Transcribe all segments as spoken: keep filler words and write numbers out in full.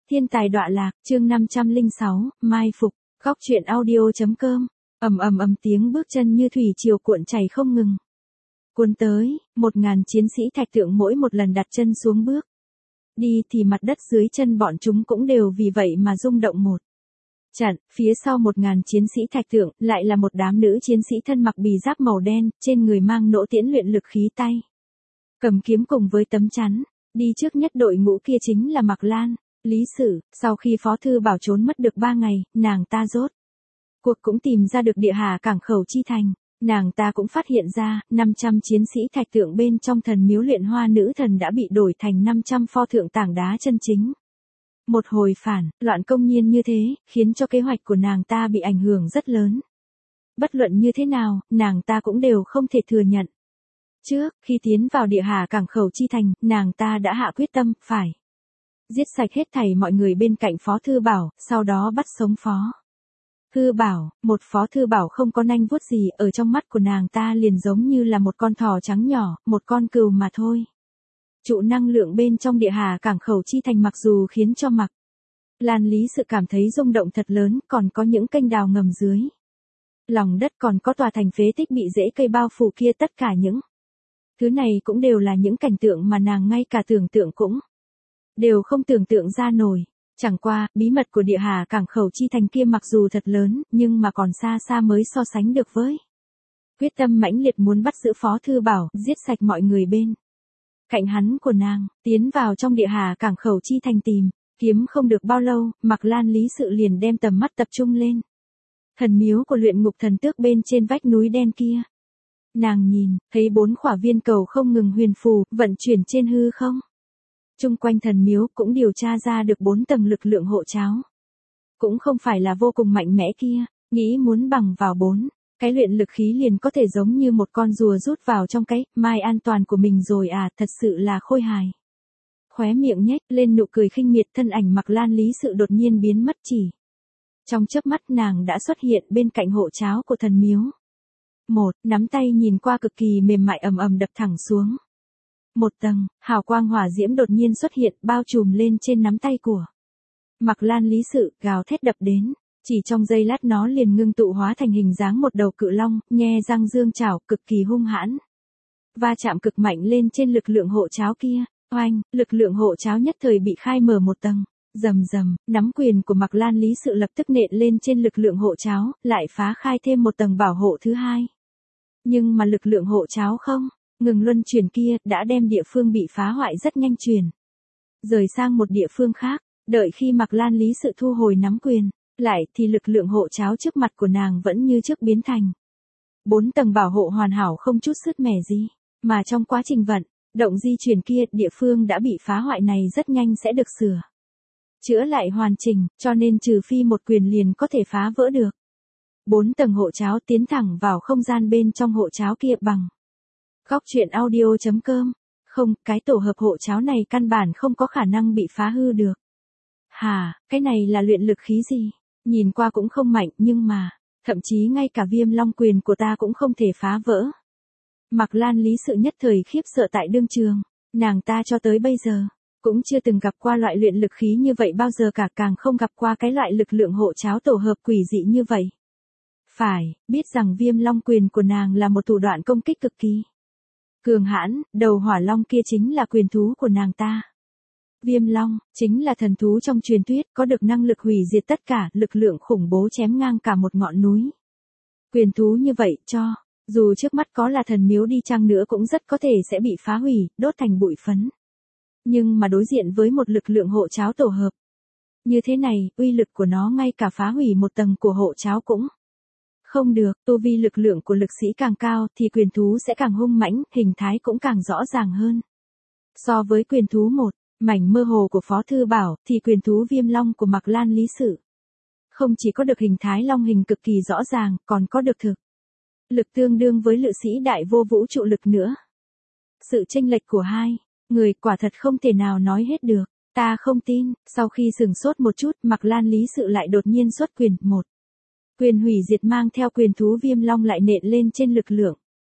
Thiên tài đọa lạc, chương năm trăm lẻ sáu, mai phục, góc truyện audio.com. Ầm ầm ầm tiếng bước chân như thủy triều cuộn chảy không ngừng. Cuốn tới, một ngàn chiến sĩ thạch tượng mỗi một lần đặt chân xuống bước đi thì mặt đất dưới chân bọn chúng cũng đều vì vậy mà rung động một trận. Phía sau một ngàn chiến sĩ thạch tượng lại là một đám nữ chiến sĩ thân mặc bì giáp màu đen, trên người mang nỗ tiễn luyện lực khí tay cầm kiếm cùng với tấm chắn. Đi trước nhất đội ngũ kia chính là Mạc Lan, Lý Sự. Sau khi Phó Thư Bảo trốn mất được ba ngày, nàng ta rốt cuộc cũng tìm ra được địa hà cảng khẩu chi thành. Nàng ta cũng phát hiện ra, năm trăm chiến sĩ thạch tượng bên trong thần miếu luyện hoa nữ thần đã bị đổi thành năm trăm pho tượng tảng đá chân chính. Một hồi phản, loạn công nhiên như thế, khiến cho kế hoạch của nàng ta bị ảnh hưởng rất lớn. Bất luận như thế nào, nàng ta cũng đều không thể thừa nhận. Trước, khi tiến vào địa hà cảng khẩu chi thành, nàng ta đã hạ quyết tâm, phải giết sạch hết thảy mọi người bên cạnh Phó Thư Bảo, sau đó bắt sống Phó Thư Bảo. Một Phó Thư Bảo không có nanh vuốt gì, ở trong mắt của nàng ta liền giống như là một con thỏ trắng nhỏ, một con cừu mà thôi. Trụ năng lượng bên trong địa hà cảng khẩu chi thành mặc dù khiến cho Mạc Lan Lý Sự cảm thấy rung động thật lớn, còn có những kênh đào ngầm dưới lòng đất, còn có tòa thành phế tích bị rễ cây bao phủ kia, tất cả những thứ này cũng đều là những cảnh tượng mà nàng ngay cả tưởng tượng cũng đều không tưởng tượng ra nổi. Chẳng qua, bí mật của địa hà cảng khẩu chi thành kia mặc dù thật lớn, nhưng mà còn xa xa mới so sánh được với quyết tâm mãnh liệt muốn bắt giữ Phó Thư Bảo, giết sạch mọi người bên cạnh hắn của nàng. Tiến vào trong địa hà cảng khẩu chi thành tìm kiếm không được bao lâu, Mạc Lan Lý Sự liền đem tầm mắt tập trung lên thần miếu của luyện ngục thần tước bên trên vách núi đen kia. Nàng nhìn, thấy bốn khỏa viên cầu không ngừng huyền phù, vận chuyển trên hư không. Chung quanh thần miếu cũng điều tra ra được bốn tầng lực lượng hộ cháo. Cũng không phải là vô cùng mạnh mẽ kia, nghĩ muốn bằng vào bốn cái luyện lực khí liền có thể giống như một con rùa rút vào trong cái mai an toàn của mình rồi à, thật sự là khôi hài. Khóe miệng nhếch lên nụ cười khinh miệt, thân ảnh Mạc Lan Lý Sự đột nhiên biến mất, chỉ trong chớp mắt nàng đã xuất hiện bên cạnh hộ cháo của thần miếu. Một, nắm tay nhìn qua cực kỳ mềm mại ầm ầm đập thẳng xuống. Một tầng, hào quang hỏa diễm đột nhiên xuất hiện, bao trùm lên trên nắm tay của Mạc Lan Lý Sự, gào thét đập đến. Chỉ trong giây lát nó liền ngưng tụ hóa thành hình dáng một đầu cự long, nhe răng dương chảo, cực kỳ hung hãn. Va chạm cực mạnh lên trên lực lượng hộ cháo kia. Oanh, lực lượng hộ cháo nhất thời bị khai mở một tầng. Rầm rầm, nắm quyền của Mạc Lan Lý Sự lập tức nện lên trên lực lượng hộ cháo, lại phá khai thêm một tầng bảo hộ thứ hai. Nhưng mà lực lượng hộ cháo không ngừng luân chuyển kia, đã đem địa phương bị phá hoại rất nhanh chuyển rời sang một địa phương khác. Đợi khi Mạc Lan Lý Sự thu hồi nắm quyền lại, thì lực lượng hộ cháo trước mặt của nàng vẫn như trước biến thành bốn tầng bảo hộ hoàn hảo, không chút sứt mẻ gì. Mà trong quá trình vận động di chuyển kia, địa phương đã bị phá hoại này rất nhanh sẽ được sửa chữa lại hoàn chỉnh, cho nên trừ phi một quyền liền có thể phá vỡ được bốn tầng hộ cháo, tiến thẳng vào không gian bên trong hộ cháo kia bằng góc truyện audio.com. Không, cái tổ hợp hộ cháo này căn bản không có khả năng bị phá hư được. Hà, cái này là luyện lực khí gì? Nhìn qua cũng không mạnh, nhưng mà thậm chí ngay cả viêm long quyền của ta cũng không thể phá vỡ. Mạc Lan Lý Sự nhất thời khiếp sợ tại đương trường. Nàng ta cho tới bây giờ cũng chưa từng gặp qua loại luyện lực khí như vậy bao giờ cả, càng không gặp qua cái loại lực lượng hộ cháo tổ hợp quỷ dị như vậy. Phải biết rằng viêm long quyền của nàng là một thủ đoạn công kích cực kỳ cường hãn, đầu hỏa long kia chính là quyền thú của nàng ta. Viêm long chính là thần thú trong truyền thuyết, có được năng lực hủy diệt tất cả, lực lượng khủng bố chém ngang cả một ngọn núi. Quyền thú như vậy, cho dù trước mắt có là thần miếu đi chăng nữa cũng rất có thể sẽ bị phá hủy, đốt thành bụi phấn. Nhưng mà đối diện với một lực lượng hộ cháo tổ hợp như thế này, uy lực của nó ngay cả phá hủy một tầng của hộ cháo cũng không được. Tu vi lực lượng của lực sĩ càng cao thì quyền thú sẽ càng hung mãnh, hình thái cũng càng rõ ràng hơn. So với quyền thú một mảnh mơ hồ của Phó Thư Bảo, thì quyền thú viêm long của Mạc Lan Lý Sự không chỉ có được hình thái long hình cực kỳ rõ ràng, còn có được thực lực tương đương với lự sĩ đại vô vũ trụ lực nữa. Sự chênh lệch của hai người quả thật không thể nào nói hết được. Ta không tin. Sau khi sừng sốt một chút, Mạc Lan Lý Sự lại đột nhiên xuất quyền. Một quyền hủy diệt mang theo quyền thú viêm long lại nện lên trên lực lượng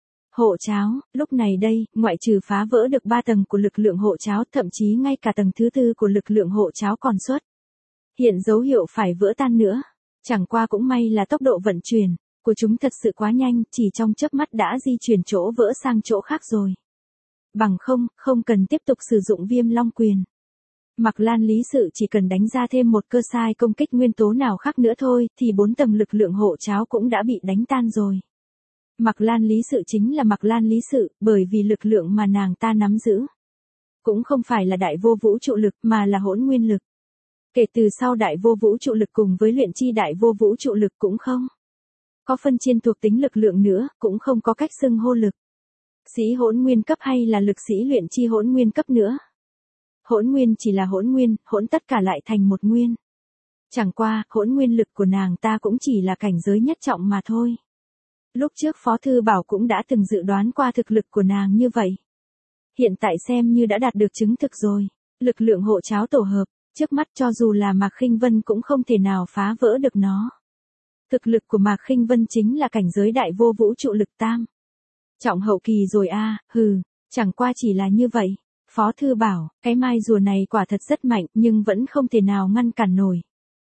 hộ cháo. Lúc này đây, ngoại trừ phá vỡ được ba tầng của lực lượng hộ cháo, thậm chí ngay cả tầng thứ tư của lực lượng hộ cháo còn xuất hiện dấu hiệu phải vỡ tan nữa. Chẳng qua cũng may là tốc độ vận chuyển của chúng thật sự quá nhanh, chỉ trong chớp mắt đã di chuyển chỗ vỡ sang chỗ khác rồi. Bằng không, không cần tiếp tục sử dụng Viêm Long Quyền. Mạc Lan Lý Sự chỉ cần đánh ra thêm một cơ sai công kích nguyên tố nào khác nữa thôi, thì bốn tầng lực lượng hộ tráo cũng đã bị đánh tan rồi. Mạc Lan Lý Sự chính là Mạc Lan Lý Sự, bởi vì lực lượng mà nàng ta nắm giữ cũng không phải là đại vô vũ trụ lực mà là hỗn nguyên lực. Kể từ sau đại vô vũ trụ lực cùng với luyện chi đại vô vũ trụ lực cũng không có phân chia thuộc tính lực lượng nữa, cũng không có cách xưng hô lực sĩ hỗn nguyên cấp hay là lực sĩ luyện chi hỗn nguyên cấp nữa. Hỗn nguyên chỉ là hỗn nguyên, hỗn tất cả lại thành một nguyên. Chẳng qua, hỗn nguyên lực của nàng ta cũng chỉ là cảnh giới nhất trọng mà thôi. Lúc trước Phó Thư Bảo cũng đã từng dự đoán qua thực lực của nàng như vậy. Hiện tại xem như đã đạt được chứng thực rồi. Lực lượng hộ tráo tổ hợp, trước mắt cho dù là Mạc Khinh Vân cũng không thể nào phá vỡ được nó. Thực lực của Mạc Khinh Vân chính là cảnh giới đại vô vũ trụ lực tam trọng hậu kỳ rồi a, à, hừ, chẳng qua chỉ là như vậy. Phó Thư Bảo, cái mai rùa này quả thật rất mạnh nhưng vẫn không thể nào ngăn cản nổi.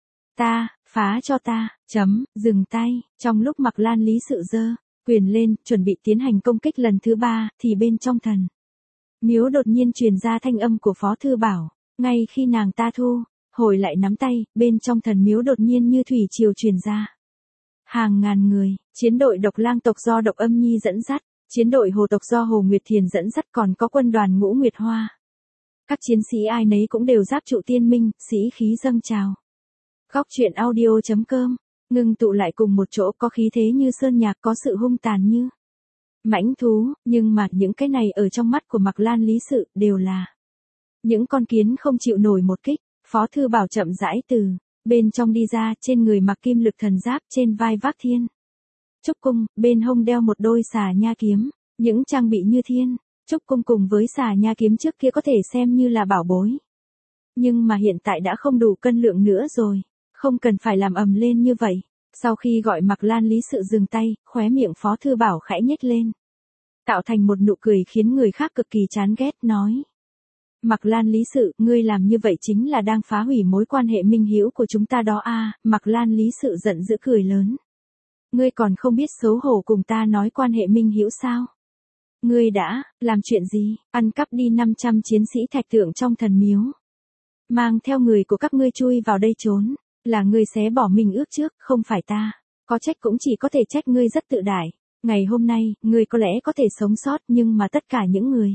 Ta, phá cho ta, chấm, dừng tay. Trong lúc Mạc Lan Lý Sự giơ quyền lên, chuẩn bị tiến hành công kích lần thứ ba, thì bên trong thần miếu đột nhiên truyền ra thanh âm của Phó Thư Bảo. Ngay khi nàng ta thu hồi lại nắm tay, bên trong thần miếu đột nhiên như thủy triều truyền ra. Hàng ngàn người, chiến đội Độc Lang tộc do Độc Âm Nhi dẫn dắt, chiến đội Hồ tộc do Hồ Nguyệt Thiền dẫn dắt, còn có quân đoàn Ngũ Nguyệt Hoa. Các chiến sĩ ai nấy cũng đều giáp trụ tiên minh, sĩ khí dâng trào. Góc truyện audio chấm com, ngừng tụ lại cùng một chỗ, có khí thế như sơn nhạc, có sự hung tàn như mãnh thú, nhưng mà những cái này ở trong mắt của Mạc Lan Lý Sự đều là những con kiến không chịu nổi một kích. Phó Thư Bảo chậm rãi từ bên trong đi ra, trên người mặc kim lực thần giáp, trên vai vác thiên trúc cung, bên hông đeo một đôi xà nha kiếm. Những trang bị như thiên trúc cung cùng với xà nha kiếm trước kia có thể xem như là bảo bối, nhưng mà hiện tại đã không đủ cân lượng nữa rồi, không cần phải làm ầm lên như vậy. Sau khi gọi Mạc Lan Lý Sự dừng tay, khóe miệng Phó Thư Bảo khẽ nhếch lên, tạo thành một nụ cười khiến người khác cực kỳ chán ghét, nói: Mạc Lan Lý Sự, ngươi làm như vậy chính là đang phá hủy mối quan hệ minh hữu của chúng ta đó a. À. Mạc Lan Lý Sự giận dữ cười lớn. Ngươi còn không biết xấu hổ cùng ta nói quan hệ minh hữu sao? Ngươi đã làm chuyện gì? Ăn cắp đi năm trăm chiến sĩ thạch tượng trong thần miếu, mang theo người của các ngươi chui vào đây trốn, là ngươi xé bỏ mình ước trước, không phải ta. Có trách cũng chỉ có thể trách ngươi rất tự đại. Ngày hôm nay, ngươi có lẽ có thể sống sót, nhưng mà tất cả những người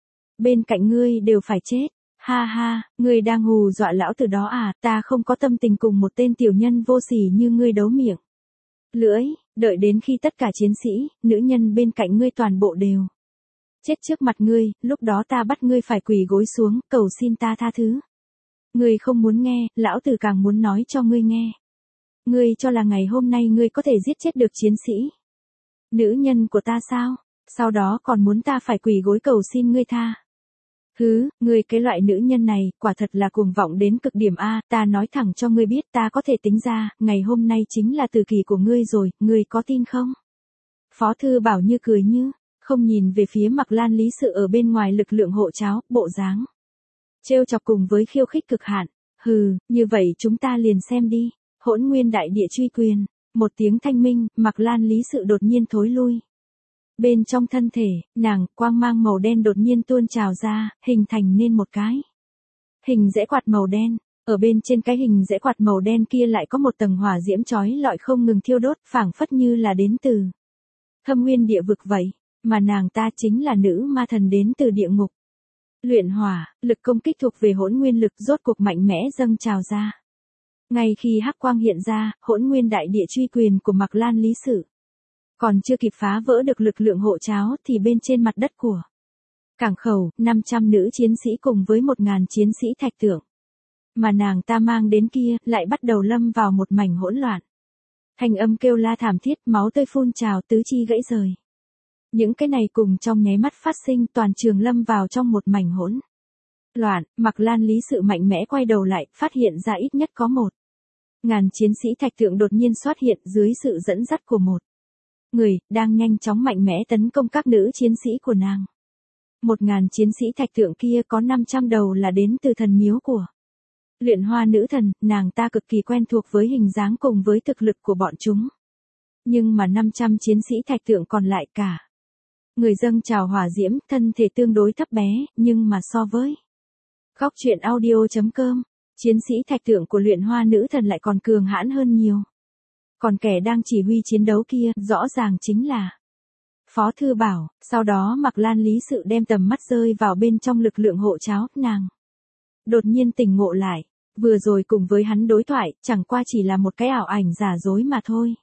bên cạnh ngươi đều phải chết. Ha ha, ngươi đang hù dọa lão tử đó à? Ta không có tâm tình cùng một tên tiểu nhân vô sỉ như ngươi đấu miệng lưỡi, đợi đến khi tất cả chiến sĩ, nữ nhân bên cạnh ngươi toàn bộ đều chết trước mặt ngươi, lúc đó ta bắt ngươi phải quỳ gối xuống, cầu xin ta tha thứ. Ngươi không muốn nghe, lão tử càng muốn nói cho ngươi nghe. Ngươi cho là ngày hôm nay ngươi có thể giết chết được chiến sĩ, nữ nhân của ta sao? Sau đó còn muốn ta phải quỳ gối cầu xin ngươi tha. Hứ, ngươi cái loại nữ nhân này, quả thật là cuồng vọng đến cực điểm a, ta nói thẳng cho ngươi biết, ta có thể tính ra, ngày hôm nay chính là tử kỳ của ngươi rồi, ngươi có tin không? Phó Thư Bảo như cười như không nhìn về phía Mạc Lan Lý Sự ở bên ngoài lực lượng hộ tráo, bộ dáng trêu chọc cùng với khiêu khích cực hạn. Hừ, như vậy chúng ta liền xem đi. Hỗn Nguyên Đại Địa Truy Quyền, một tiếng thanh minh, Mạc Lan Lý Sự đột nhiên thối lui. Bên trong thân thể, nàng, quang mang màu đen đột nhiên tuôn trào ra, hình thành nên một cái hình rẽ quạt màu đen. Ở bên trên cái hình rẽ quạt màu đen kia lại có một tầng hỏa diễm chói lọi không ngừng thiêu đốt, phảng phất như là đến từ thâm nguyên địa vực vậy. Mà nàng ta chính là nữ ma thần đến từ địa ngục. Luyện hỏa, lực công kích thuộc về hỗn nguyên lực rốt cuộc mạnh mẽ dâng trào ra. Ngay khi hắc quang hiện ra, Hỗn Nguyên Đại Địa Truy Quyền của Mạc Lan Lý Sự còn chưa kịp phá vỡ được lực lượng hộ tráo, thì bên trên mặt đất của cảng khẩu, năm trăm nữ chiến sĩ cùng với một nghìn chiến sĩ thạch tượng mà nàng ta mang đến kia, lại bắt đầu lâm vào một mảnh hỗn loạn. Thanh âm kêu la thảm thiết, máu tươi phun trào, tứ chi gãy rời. Những cái này cùng trong nháy mắt phát sinh, toàn trường lâm vào trong một mảnh hỗn loạn. Mạc Lan Lý Sự mạnh mẽ quay đầu lại, phát hiện ra ít nhất có một ngàn chiến sĩ thạch tượng đột nhiên xuất hiện dưới sự dẫn dắt của một người, đang nhanh chóng mạnh mẽ tấn công các nữ chiến sĩ của nàng. Một ngàn chiến sĩ thạch tượng kia có năm trăm đầu là đến từ thần miếu của Luyện hoa nữ thần, nàng ta cực kỳ quen thuộc với hình dáng cùng với thực lực của bọn chúng. Nhưng mà năm trăm chiến sĩ thạch tượng còn lại cả. Người dâng trào hỏa diễm, thân thể tương đối thấp bé, nhưng mà so với Góc truyện audio.com, chiến sĩ thạch tượng của luyện hoa nữ thần lại còn cường hãn hơn nhiều. Còn kẻ đang chỉ huy chiến đấu kia, rõ ràng chính là Phó Thư Bảo. Sau đó Mạc Lan lý sự đem tầm mắt rơi vào bên trong lực lượng hộ cháo, nàng đột nhiên tỉnh ngộ lại, vừa rồi cùng với hắn đối thoại, chẳng qua chỉ là một cái ảo ảnh giả dối mà thôi.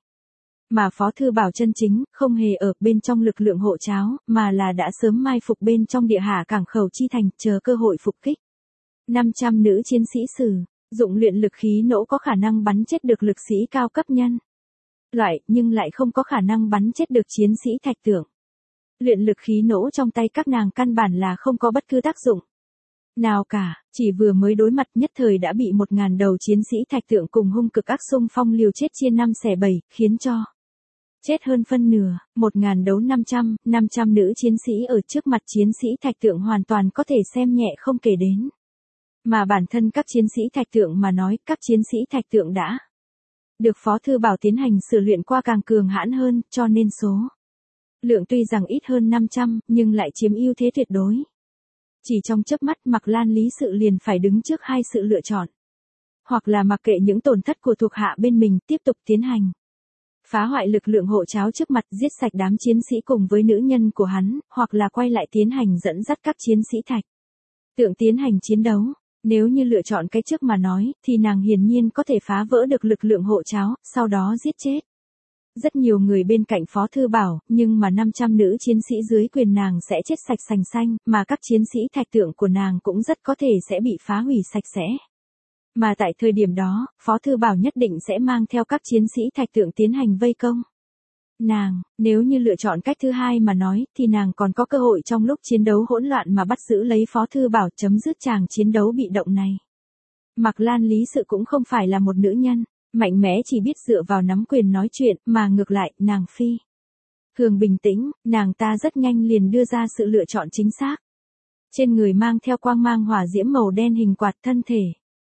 Mà Phó Thư Bảo chân chính, không hề ở bên trong lực lượng hộ cháo, mà là đã sớm mai phục bên trong địa hạ cảng khẩu chi thành, chờ cơ hội phục kích. năm trăm nữ chiến sĩ sử dụng luyện lực khí nỗ có khả năng bắn chết được lực sĩ cao cấp nhân loại, nhưng lại không có khả năng bắn chết được chiến sĩ thạch tượng. Luyện lực khí nỗ trong tay các nàng căn bản là không có bất cứ tác dụng nào cả, chỉ vừa mới đối mặt nhất thời đã bị một ngàn đầu chiến sĩ thạch tượng cùng hung cực ác xung phong liều chết chia năm xẻ bảy, khiến cho chết hơn phân nửa. Một ngàn đấu năm trăm, năm trăm nữ chiến sĩ ở trước mặt chiến sĩ thạch tượng hoàn toàn có thể xem nhẹ không kể đến. Mà bản thân các chiến sĩ thạch tượng mà nói, các chiến sĩ thạch tượng đã được Phó Thư Bảo tiến hành sửa luyện qua càng cường hãn hơn, cho nên số lượng tuy rằng ít hơn năm trăm, nhưng lại chiếm ưu thế tuyệt đối. Chỉ trong chớp mắt Mạc Lan lý sự liền phải đứng trước hai sự lựa chọn. Hoặc là mặc kệ những tổn thất của thuộc hạ bên mình, tiếp tục tiến hành phá hoại lực lượng hộ cháo trước mặt, giết sạch đám chiến sĩ cùng với nữ nhân của hắn, hoặc là quay lại tiến hành dẫn dắt các chiến sĩ thạch tượng tiến hành chiến đấu. Nếu như lựa chọn cái trước mà nói, thì nàng hiển nhiên có thể phá vỡ được lực lượng hộ cháo, sau đó giết chết rất nhiều người bên cạnh Phó Thư Bảo, nhưng mà năm trăm nữ chiến sĩ dưới quyền nàng sẽ chết sạch sành xanh, mà các chiến sĩ thạch tượng của nàng cũng rất có thể sẽ bị phá hủy sạch sẽ. Mà tại thời điểm đó, Phó Thư Bảo nhất định sẽ mang theo các chiến sĩ thạch tượng tiến hành vây công nàng. Nếu như lựa chọn cách thứ hai mà nói, thì nàng còn có cơ hội trong lúc chiến đấu hỗn loạn mà bắt giữ lấy Phó Thư Bảo, chấm dứt chàng chiến đấu bị động này. Mạc Lan lý sự cũng không phải là một nữ nhân mạnh mẽ chỉ biết dựa vào nắm quyền nói chuyện, mà ngược lại, nàng phi thường bình tĩnh, nàng ta rất nhanh liền đưa ra sự lựa chọn chính xác. Trên người mang theo quang mang hỏa diễm màu đen hình quạt, thân thể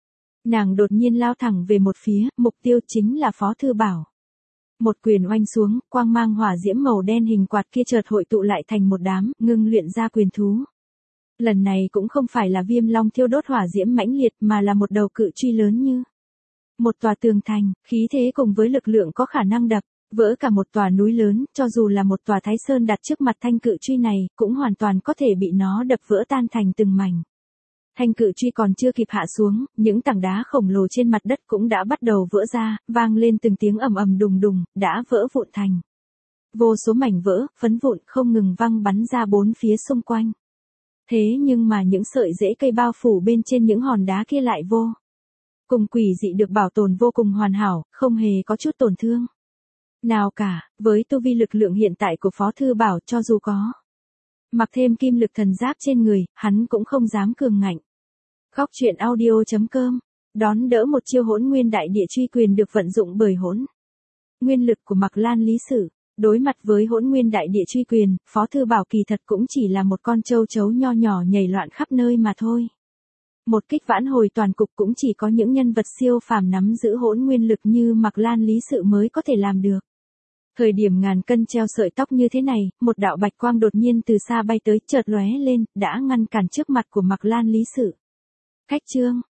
nàng đột nhiên lao thẳng về một phía, mục tiêu chính là Phó Thư Bảo. Một quyền oanh xuống, quang mang hỏa diễm màu đen hình quạt kia chợt hội tụ lại thành một đám, ngưng luyện ra quyền thú. Lần này cũng không phải là viêm long thiêu đốt hỏa diễm mãnh liệt, mà là một đầu cự truy lớn như một tòa tường thành, khí thế cùng với lực lượng có khả năng đập vỡ cả một tòa núi lớn, cho dù là một tòa Thái Sơn đặt trước mặt thanh cự truy này, cũng hoàn toàn có thể bị nó đập vỡ tan thành từng mảnh. Thanh cự truy còn chưa kịp hạ xuống, những tảng đá khổng lồ trên mặt đất cũng đã bắt đầu vỡ ra, vang lên từng tiếng ầm ầm đùng đùng, đã vỡ vụn thành vô số mảnh vỡ, phấn vụn không ngừng văng bắn ra bốn phía xung quanh. Thế nhưng mà những sợi rễ cây bao phủ bên trên những hòn đá kia lại vô cùng quỷ dị được bảo tồn vô cùng hoàn hảo, không hề có chút tổn thương nào cả. Với tu vi lực lượng hiện tại của Phó Thư Bảo, cho dù có mặc thêm kim lực thần giáp trên người, hắn cũng không dám cường ngạnh. Góc truyện audio.com, đón đỡ một chiêu hỗn nguyên đại địa truy quyền được vận dụng bởi hỗn nguyên lực của Mạc Lan lý sự. Đối mặt với hỗn nguyên đại địa truy quyền, Phó Thư Bảo kỳ thật cũng chỉ là một con châu chấu nho nhỏ nhảy loạn khắp nơi mà thôi. Một kích vãn hồi toàn cục cũng chỉ có những nhân vật siêu phàm nắm giữ hỗn nguyên lực như Mạc Lan lý sự mới có thể làm được. Thời điểm ngàn cân treo sợi tóc như thế này, một đạo bạch quang đột nhiên từ xa bay tới, chợt lóe lên, đã ngăn cản trước mặt của Mạc Lan lý sự. Khách trương,